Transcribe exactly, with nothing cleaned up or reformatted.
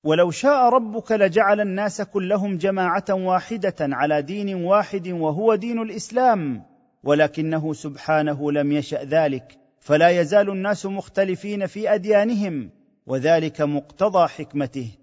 ولو شاء ربك لجعل الناس كلهم جماعه واحده على دين واحد وهو دين الاسلام، ولكنه سبحانه لم يشأ ذلك، فلا يزال الناس مختلفين في اديانهم، وذلك مقتضى حكمته.